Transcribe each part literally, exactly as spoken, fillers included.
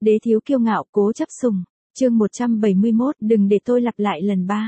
Đế thiếu kiêu ngạo, cố chấp sủng. Chương một trăm bảy mươi mốt, đừng để tôi lặp lại lần ba.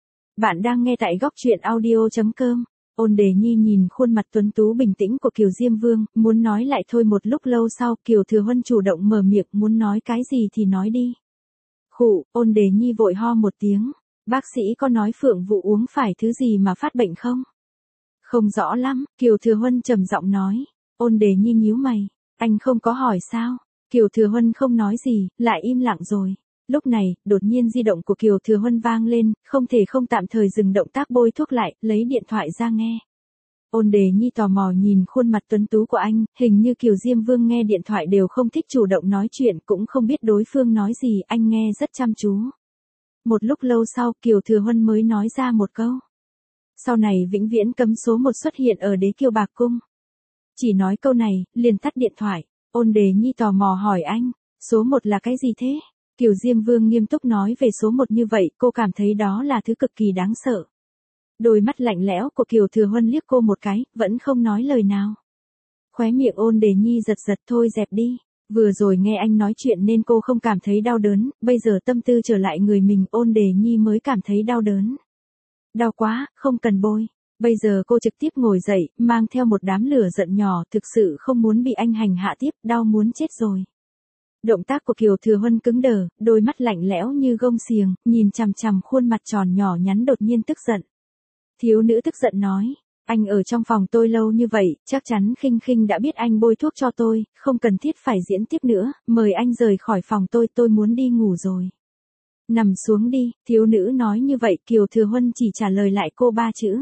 Bạn đang nghe tại góc truyện audio chấm com. Ôn Đề Nhi nhìn khuôn mặt tuấn tú bình tĩnh của Kiều Diêm Vương, muốn nói lại thôi một lúc lâu sau, Kiều Thừa Huân chủ động mở miệng, muốn nói cái gì thì nói đi. Khụ, Ôn Đề Nhi vội ho một tiếng, bác sĩ có nói Phượng Vũ uống phải thứ gì mà phát bệnh không? Không rõ lắm, Kiều Thừa Huân trầm giọng nói. Ôn Đề Nhi nhíu mày, anh không có hỏi sao? Kiều Thừa Huân không nói gì, lại im lặng rồi. Lúc này, đột nhiên di động của Kiều Thừa Huân vang lên, không thể không tạm thời dừng động tác bôi thuốc lại, lấy điện thoại ra nghe. Ôn Đề Nhi tò mò nhìn khuôn mặt tuấn tú của anh, hình như Kiều Diêm Vương nghe điện thoại đều không thích chủ động nói chuyện, cũng không biết đối phương nói gì, anh nghe rất chăm chú. Một lúc lâu sau, Kiều Thừa Huân mới nói ra một câu. Sau này vĩnh viễn cấm số một xuất hiện ở Đế Kiều Bạc Cung. Chỉ nói câu này, liền tắt điện thoại. Ôn Đề Nhi tò mò hỏi anh, số một là cái gì thế? Kiều Diêm Vương nghiêm túc nói về số một như vậy, cô cảm thấy đó là thứ cực kỳ đáng sợ. Đôi mắt lạnh lẽo của Kiều Thừa Huân liếc cô một cái, vẫn không nói lời nào. Khóe miệng Ôn Đề Nhi giật giật, thôi dẹp đi. Vừa rồi nghe anh nói chuyện nên cô không cảm thấy đau đớn, bây giờ tâm tư trở lại người mình, Ôn Đề Nhi mới cảm thấy đau đớn. Đau quá, không cần bôi. Bây giờ cô trực tiếp ngồi dậy, mang theo một đám lửa giận nhỏ, thực sự không muốn bị anh hành hạ tiếp, đau muốn chết rồi. Động tác của Kiều Thừa Huân cứng đờ, đôi mắt lạnh lẽo như gông xiềng, nhìn chằm chằm khuôn mặt tròn nhỏ nhắn đột nhiên tức giận. Thiếu nữ tức giận nói, anh ở trong phòng tôi lâu như vậy, chắc chắn Khinh Khinh đã biết anh bôi thuốc cho tôi, không cần thiết phải diễn tiếp nữa, mời anh rời khỏi phòng tôi, tôi muốn đi ngủ rồi. Nằm xuống đi, thiếu nữ nói như vậy, Kiều Thừa Huân chỉ trả lời lại cô ba chữ.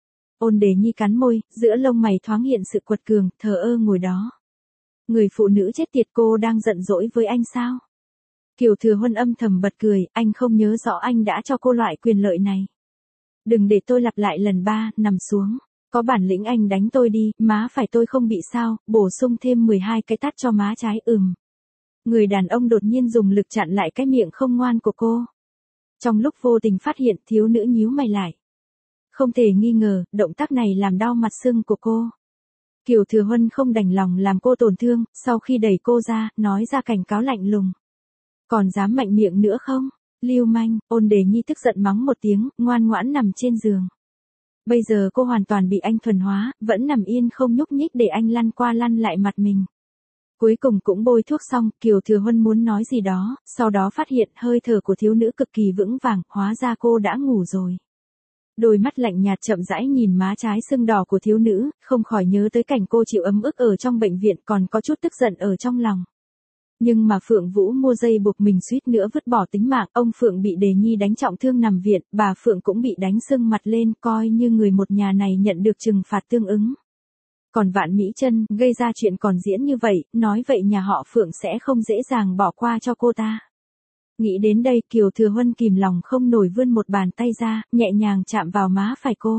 Ôn Đề Nhi cắn môi, giữa lông mày thoáng hiện sự quật cường, thờ ơ ngồi đó. Người phụ nữ chết tiệt, cô đang giận dỗi với anh sao? Kiều Thừa Huân âm thầm bật cười, anh không nhớ rõ anh đã cho cô loại quyền lợi này. Đừng để tôi lặp lại lần ba, nằm xuống. Có bản lĩnh anh đánh tôi đi, má phải tôi không bị sao, bổ sung thêm mười hai cái tát cho má trái, ừm. Người đàn ông đột nhiên dùng lực chặn lại cái miệng không ngoan của cô. Trong lúc vô tình phát hiện, thiếu nữ nhíu mày lại. Không thể nghi ngờ, động tác này làm đau mặt sưng của cô. Kiều Thừa Huân không đành lòng làm cô tổn thương, sau khi đẩy cô ra, nói ra cảnh cáo lạnh lùng. Còn dám mạnh miệng nữa không? Lưu manh, Ôn Đề Nhi tức giận mắng một tiếng, ngoan ngoãn nằm trên giường. Bây giờ cô hoàn toàn bị anh thuần hóa, vẫn nằm yên không nhúc nhích để anh lăn qua lăn lại mặt mình. Cuối cùng cũng bôi thuốc xong, Kiều Thừa Huân muốn nói gì đó, sau đó phát hiện hơi thở của thiếu nữ cực kỳ vững vàng, hóa ra cô đã ngủ rồi. Đôi mắt lạnh nhạt chậm rãi nhìn má trái sưng đỏ của thiếu nữ, không khỏi nhớ tới cảnh cô chịu ấm ức ở trong bệnh viện, còn có chút tức giận ở trong lòng. Nhưng mà Phượng Vũ mua dây buộc mình suýt nữa vứt bỏ tính mạng, ông Phượng bị Đề Nhi đánh trọng thương nằm viện, bà Phượng cũng bị đánh sưng mặt lên, coi như người một nhà này nhận được trừng phạt tương ứng. Còn Vạn Mỹ Chân, gây ra chuyện còn diễn như vậy, nói vậy nhà họ Phượng sẽ không dễ dàng bỏ qua cho cô ta. Nghĩ đến đây, Kiều Thừa Huân kìm lòng không nổi vươn một bàn tay ra, nhẹ nhàng chạm vào má phải cô.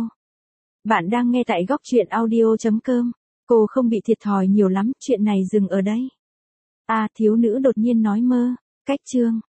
Bạn đang nghe tại góc truyện audio chấm com. Cô không bị thiệt thòi nhiều lắm, chuyện này dừng ở đây. À, thiếu nữ đột nhiên nói mơ. Cách chương.